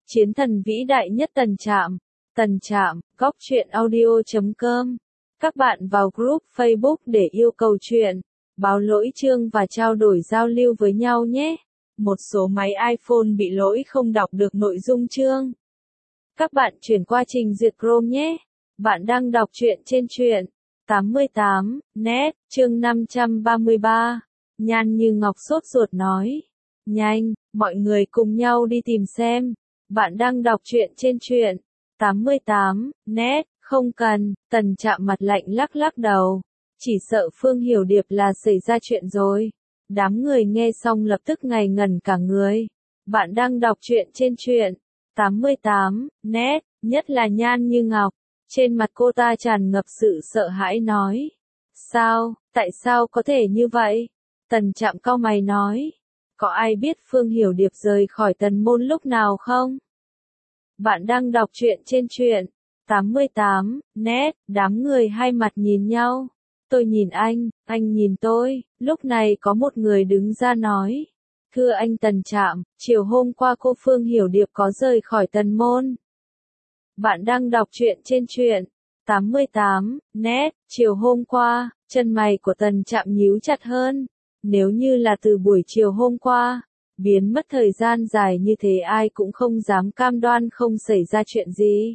Chiến thần vĩ đại nhất Tần Trạm, góc truyện audio.com. Các bạn vào group Facebook để yêu cầu truyện, báo lỗi chương và trao đổi giao lưu với nhau nhé. Một số máy iPhone bị lỗi không đọc được nội dung chương. Các bạn chuyển qua trình duyệt Chrome nhé. Bạn đang đọc truyện trên truyện 88 net, chương 533. Nhan Như Ngọc sốt ruột nói. Nhanh, mọi người cùng nhau đi tìm xem. Bạn đang đọc truyện trên truyện 88 net, không cần. Tần Trạm mặt lạnh lắc lắc đầu. Chỉ sợ Phương Hiểu Điệp là xảy ra chuyện rồi. Đám người nghe xong lập tức ngây ngẩn cả người. Bạn đang đọc truyện trên truyện 88 net, nhất là Nhan Như Ngọc. Trên mặt cô ta tràn ngập sự sợ hãi nói. Sao, tại sao có thể như vậy? Tần Trạm cau mày nói. Có ai biết Phương Hiểu Điệp rời khỏi Tần Môn lúc nào không? Bạn đang đọc truyện trên truyện 88 net, đám người hai mặt nhìn nhau. Tôi nhìn anh nhìn tôi. Lúc này có một người đứng ra nói. Thưa anh Tần Trạm, chiều hôm qua cô Phương Hiểu Điệp có rời khỏi Tần Môn. Bạn đang đọc truyện trên truyện 88 net, chiều hôm qua. Chân mày của Tần Trạm nhíu chặt hơn. Nếu như là từ buổi chiều hôm qua, biến mất thời gian dài như thế ai cũng không dám cam đoan không xảy ra chuyện gì.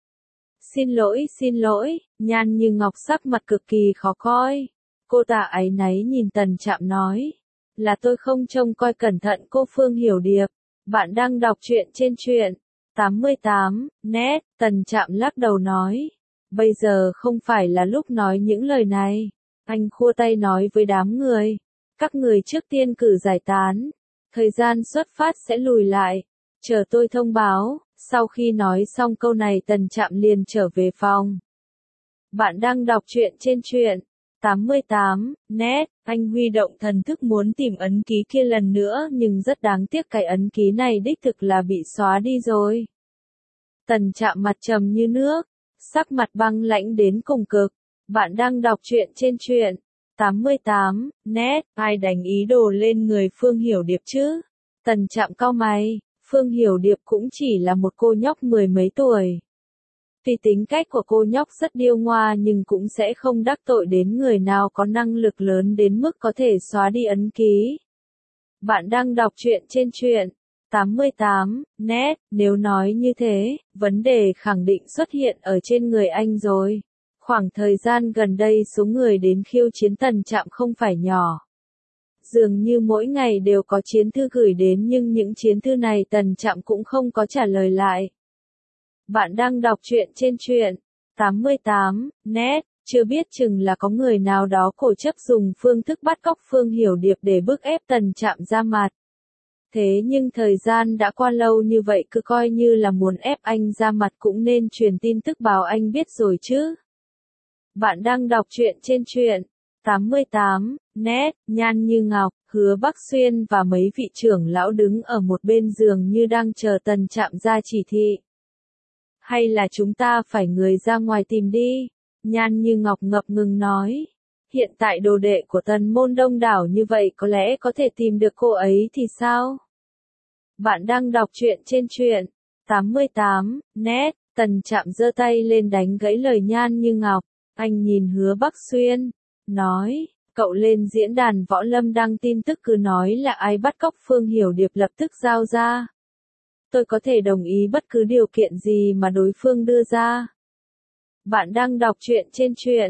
Xin lỗi, Nhan Như Ngọc sắc mặt cực kỳ khó coi. Cô ta áy náy nhìn Tần Trạm nói. Là tôi không trông coi cẩn thận cô Phương Hiểu Điệp. Bạn đang đọc truyện trên truyện 88 net, Tần Trạm lắc đầu nói. Bây giờ không phải là lúc nói những lời này. Anh khua tay nói với đám người. Các người trước tiên cử giải tán. Thời gian xuất phát sẽ lùi lại. Chờ tôi thông báo. Sau khi nói xong câu này Tần Trạm liền trở về phòng. Bạn đang đọc truyện trên truyện 88 net. Anh huy động thần thức muốn tìm ấn ký kia lần nữa nhưng rất đáng tiếc cái ấn ký này đích thực là bị xóa đi rồi. Tần Trạm mặt trầm như nước. Sắc mặt băng lãnh đến cùng cực. Bạn đang đọc truyện trên truyện 88 net. Ai đánh ý đồ lên người Phương Hiểu Điệp chứ? Tần Trạm cau mày. Phương Hiểu Điệp cũng chỉ là một cô nhóc mười mấy tuổi. Tuy tính cách của cô nhóc rất điêu ngoa nhưng cũng sẽ không đắc tội đến người nào có năng lực lớn đến mức có thể xóa đi ấn ký. Bạn đang đọc truyện trên truyện 88 net. Nếu nói như thế, vấn đề khẳng định xuất hiện ở trên người anh rồi. Khoảng thời gian gần đây số người đến khiêu chiến Tần Trạm không phải nhỏ. Dường như mỗi ngày đều có chiến thư gửi đến nhưng những chiến thư này Tần Trạm cũng không có trả lời lại. Bạn đang đọc truyện trên truyện 88 net, chưa biết chừng là có người nào đó cố chấp dùng phương thức bắt cóc Phương Hiểu Điệp để bức ép Tần Trạm ra mặt. Thế nhưng thời gian đã qua lâu như vậy cứ coi như là muốn ép anh ra mặt cũng nên truyền tin tức báo anh biết rồi chứ. Bạn đang đọc truyện trên truyện 88 net, Nhan Như Ngọc, Hứa Bắc Xuyên và mấy vị trưởng lão đứng ở một bên giường như đang chờ Tần Trạm ra chỉ thị. Hay là chúng ta phải người ra ngoài tìm đi? Nhan Như Ngọc ngập ngừng nói. Hiện tại đồ đệ của Tần Môn đông đảo như vậy có lẽ có thể tìm được cô ấy thì sao? Bạn đang đọc truyện trên truyện 88 net, Tần Trạm giơ tay lên đánh gãy lời Nhan Như Ngọc. Anh nhìn Hứa Bắc Xuyên, nói, cậu lên diễn đàn võ lâm đăng tin tức cứ nói là ai bắt cóc Phương Hiểu Điệp lập tức giao ra. Tôi có thể đồng ý bất cứ điều kiện gì mà đối phương đưa ra. Bạn đang đọc truyện trên truyện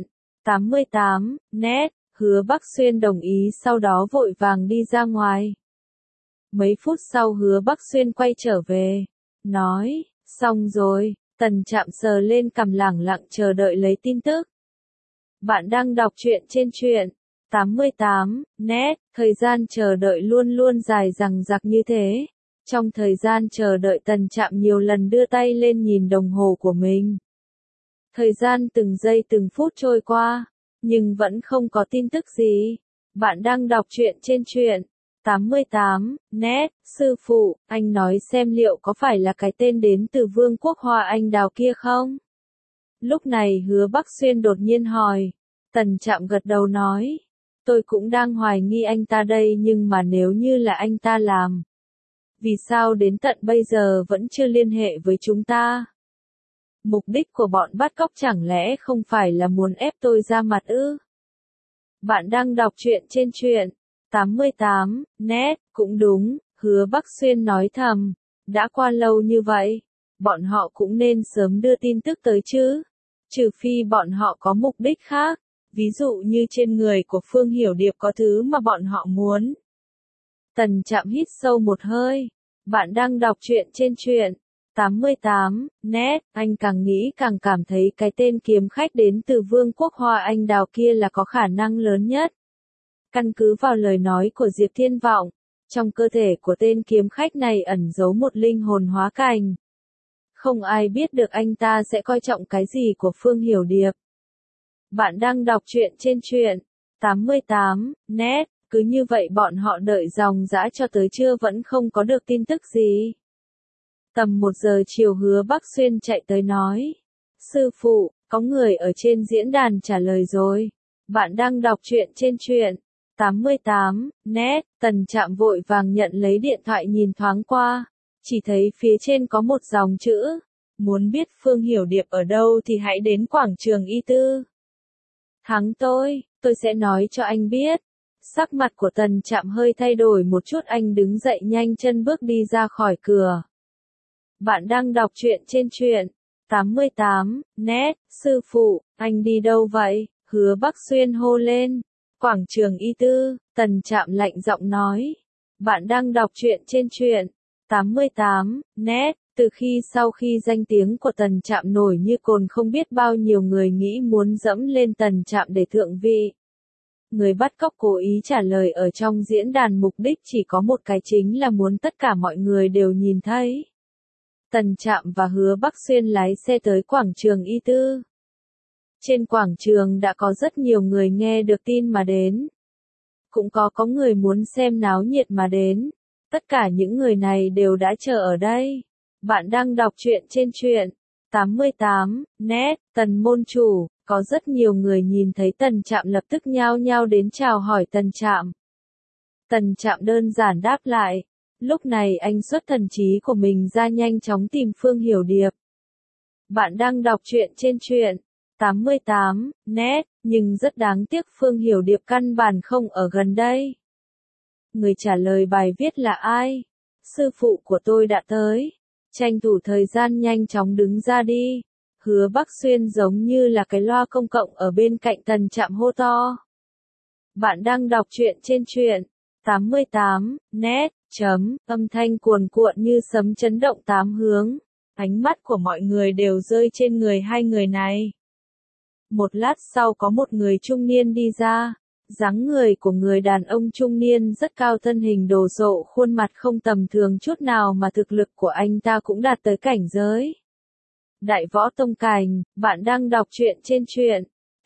88 net, Hứa Bắc Xuyên đồng ý sau đó vội vàng đi ra ngoài. Mấy phút sau Hứa Bắc Xuyên quay trở về, nói, xong rồi. Tần Trạm sờ lên cằm lẳng lặng chờ đợi lấy tin tức. Bạn đang đọc truyện trên truyện 88 net, thời gian chờ đợi luôn luôn dài dằng dặc như thế. Trong thời gian chờ đợi Tần Trạm nhiều lần đưa tay lên nhìn đồng hồ của mình. Thời gian từng giây từng phút trôi qua, nhưng vẫn không có tin tức gì. Bạn đang đọc truyện trên truyện 88 net, sư phụ, anh nói xem liệu có phải là cái tên đến từ Vương quốc Hoa Anh Đào kia không? Lúc này Hứa Bắc Xuyên đột nhiên hỏi. Tần Trạm gật đầu nói. Tôi cũng đang hoài nghi anh ta đây nhưng mà nếu như là anh ta làm. Vì sao đến tận bây giờ vẫn chưa liên hệ với chúng ta? Mục đích của bọn bắt cóc chẳng lẽ không phải là muốn ép tôi ra mặt ư? Bạn đang đọc truyện trên truyện 88 net, cũng đúng, Hứa Bắc Xuyên nói thầm, đã qua lâu như vậy, bọn họ cũng nên sớm đưa tin tức tới chứ, trừ phi bọn họ có mục đích khác, ví dụ như trên người của Phương Hiểu Điệp có thứ mà bọn họ muốn. Tần Trạm hít sâu một hơi, bạn đang đọc truyện trên truyện 88 net, anh càng nghĩ càng cảm thấy cái tên kiếm khách đến từ Vương quốc Hoa Anh Đào kia là có khả năng lớn nhất. Căn cứ vào lời nói của Diệp Thiên Vọng, trong cơ thể của tên kiếm khách này ẩn giấu một linh hồn hóa cảnh. Không ai biết được anh ta sẽ coi trọng cái gì của Phương Hiểu Điệp. Bạn đang đọc truyện trên truyện 88 net, cứ như vậy bọn họ đợi dòng dã cho tới trưa vẫn không có được tin tức gì. Tầm 1 giờ chiều Hứa Bắc Xuyên chạy tới nói. Sư phụ, có người ở trên diễn đàn trả lời rồi. Bạn đang đọc truyện trên truyện 88 net, Tần Trạm vội vàng nhận lấy điện thoại nhìn thoáng qua. Chỉ thấy phía trên có một dòng chữ. Muốn biết Phương Hiểu Điệp ở đâu thì hãy đến quảng trường Y Tư. Thắng tôi sẽ nói cho anh biết. Sắc mặt của Tần Trạm hơi thay đổi một chút, anh đứng dậy nhanh chân bước đi ra khỏi cửa. Bạn đang đọc truyện trên truyện 88 net, sư phụ, anh đi đâu vậy? Hứa Bắc Xuyên hô lên. Quảng trường Y Tư, Tần Trạm lạnh giọng nói. Bạn đang đọc truyện trên truyện 88 net, sau khi danh tiếng của Tần Trạm nổi như cồn, không biết bao nhiêu người nghĩ muốn dẫm lên Tần Trạm để thượng vị. Người bắt cóc cố ý trả lời ở trong diễn đàn, mục đích chỉ có một cái, chính là muốn tất cả mọi người đều nhìn thấy. Tần Trạm và Hứa Bắc Xuyên lái xe tới quảng trường Y Tư. Trên quảng trường đã có rất nhiều người nghe được tin mà đến. Cũng có người muốn xem náo nhiệt mà đến. Tất cả những người này đều đã chờ ở đây. Bạn đang đọc truyện trên truyện 88 net, Tần môn chủ, có rất nhiều người nhìn thấy Tần Trạm lập tức nhao nhao đến chào hỏi Tần Trạm. Tần Trạm đơn giản đáp lại. Lúc này anh xuất thần trí của mình ra, nhanh chóng tìm Phương Hiểu Điệp. Bạn đang đọc truyện trên truyện 88 net, nhưng rất đáng tiếc Phương Hiểu Điệp căn bản không ở gần đây. Người trả lời bài viết là ai? Sư phụ của tôi đã tới. Tranh thủ thời gian nhanh chóng đứng ra đi. Hứa Bắc Xuyên giống như là cái loa công cộng ở bên cạnh Tần Trạm hô to. Bạn đang đọc truyện trên truyện 88 net, âm thanh cuồn cuộn như sấm chấn động tám hướng. Ánh mắt của mọi người đều rơi trên người hai người này. Một lát sau có một người trung niên đi ra. Dáng người của người đàn ông trung niên rất cao, thân hình đồ sộ, khuôn mặt không tầm thường chút nào, mà thực lực của anh ta cũng đạt tới cảnh giới Đại Võ Tông Cảnh. Bạn đang đọc truyện trên truyện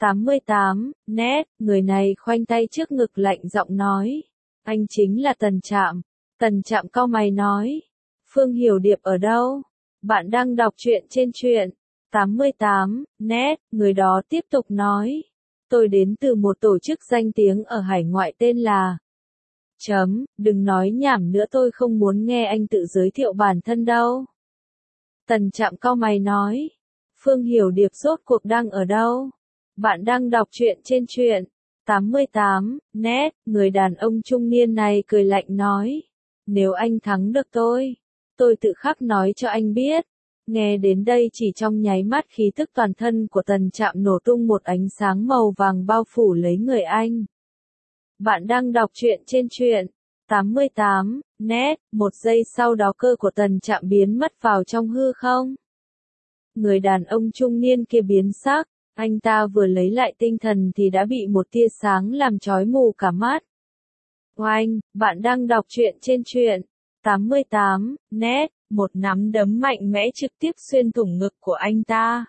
88 net, người này khoanh tay trước ngực lạnh giọng nói. Anh chính là Tần Trạm. Tần Trạm cau mày nói. Phương Hiểu Điệp ở đâu? Bạn đang đọc truyện trên truyện 88 net, người đó tiếp tục nói. Tôi đến từ một tổ chức danh tiếng ở hải ngoại tên là... Đừng nói nhảm nữa, tôi không muốn nghe anh tự giới thiệu bản thân đâu. Tần Trạm cau mày nói. Phương Hiểu Điệp rốt cuộc đang ở đâu? Bạn đang đọc truyện trên truyện 88 net, người đàn ông trung niên này cười lạnh nói. Nếu anh thắng được tôi tự khắc nói cho anh biết. Nghe đến đây chỉ trong nháy mắt, khí tức toàn thân của Tần Trạm nổ tung, một ánh sáng màu vàng bao phủ lấy người anh. Bạn đang đọc truyện trên truyện 88 net, một giây sau đó cơ của Tần Trạm biến mất vào trong hư không. Người đàn ông trung niên kia biến sắc, anh ta vừa lấy lại tinh thần thì đã bị một tia sáng làm chói mù cả mắt. Oanh, bạn đang đọc truyện trên truyện 88 net, một nắm đấm mạnh mẽ trực tiếp xuyên thủng ngực của anh ta.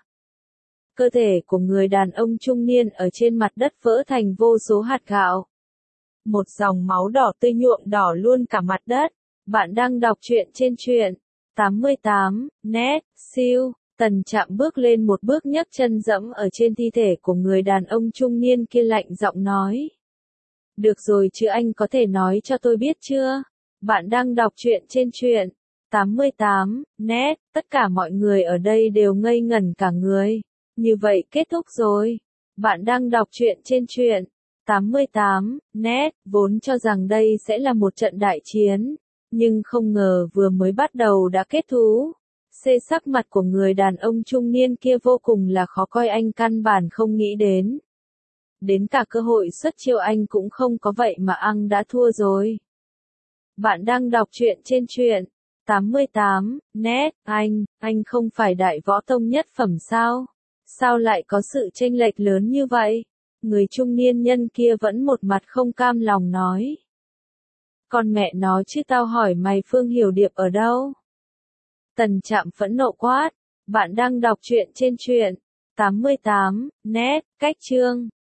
Cơ thể của người đàn ông trung niên ở trên mặt đất vỡ thành vô số hạt gạo. Một dòng máu đỏ tươi nhuộm đỏ luôn cả mặt đất. Bạn đang đọc truyện trên truyện 88 net, siêu. Tần Trạm bước lên một bước, nhấc chân dẫm ở trên thi thể của người đàn ông trung niên kia, lạnh giọng nói. Được rồi chứ, anh có thể nói cho tôi biết chưa? Bạn đang đọc truyện trên truyện 88 net, tất cả mọi người ở đây đều ngây ngẩn cả người. Như vậy kết thúc rồi. Bạn đang đọc truyện trên truyện 88 net, vốn cho rằng đây sẽ là một trận đại chiến, nhưng không ngờ vừa mới bắt đầu đã kết thúc. Sắc mặt của người đàn ông trung niên kia vô cùng là khó coi, anh căn bản không nghĩ đến. Đến cả cơ hội xuất chiêu anh cũng không có, vậy mà anh đã thua rồi. Bạn đang đọc truyện trên truyện 88 net, anh không phải đại võ tông nhất phẩm sao? Sao lại có sự chênh lệch lớn như vậy? Người trung niên nhân kia vẫn một mặt không cam lòng nói. Con mẹ nó chứ, tao hỏi mày Phương Hiểu Điệp ở đâu? Tần Trạm phẫn nộ quát. Bạn đang đọc truyện trên truyện 88 net, cách chương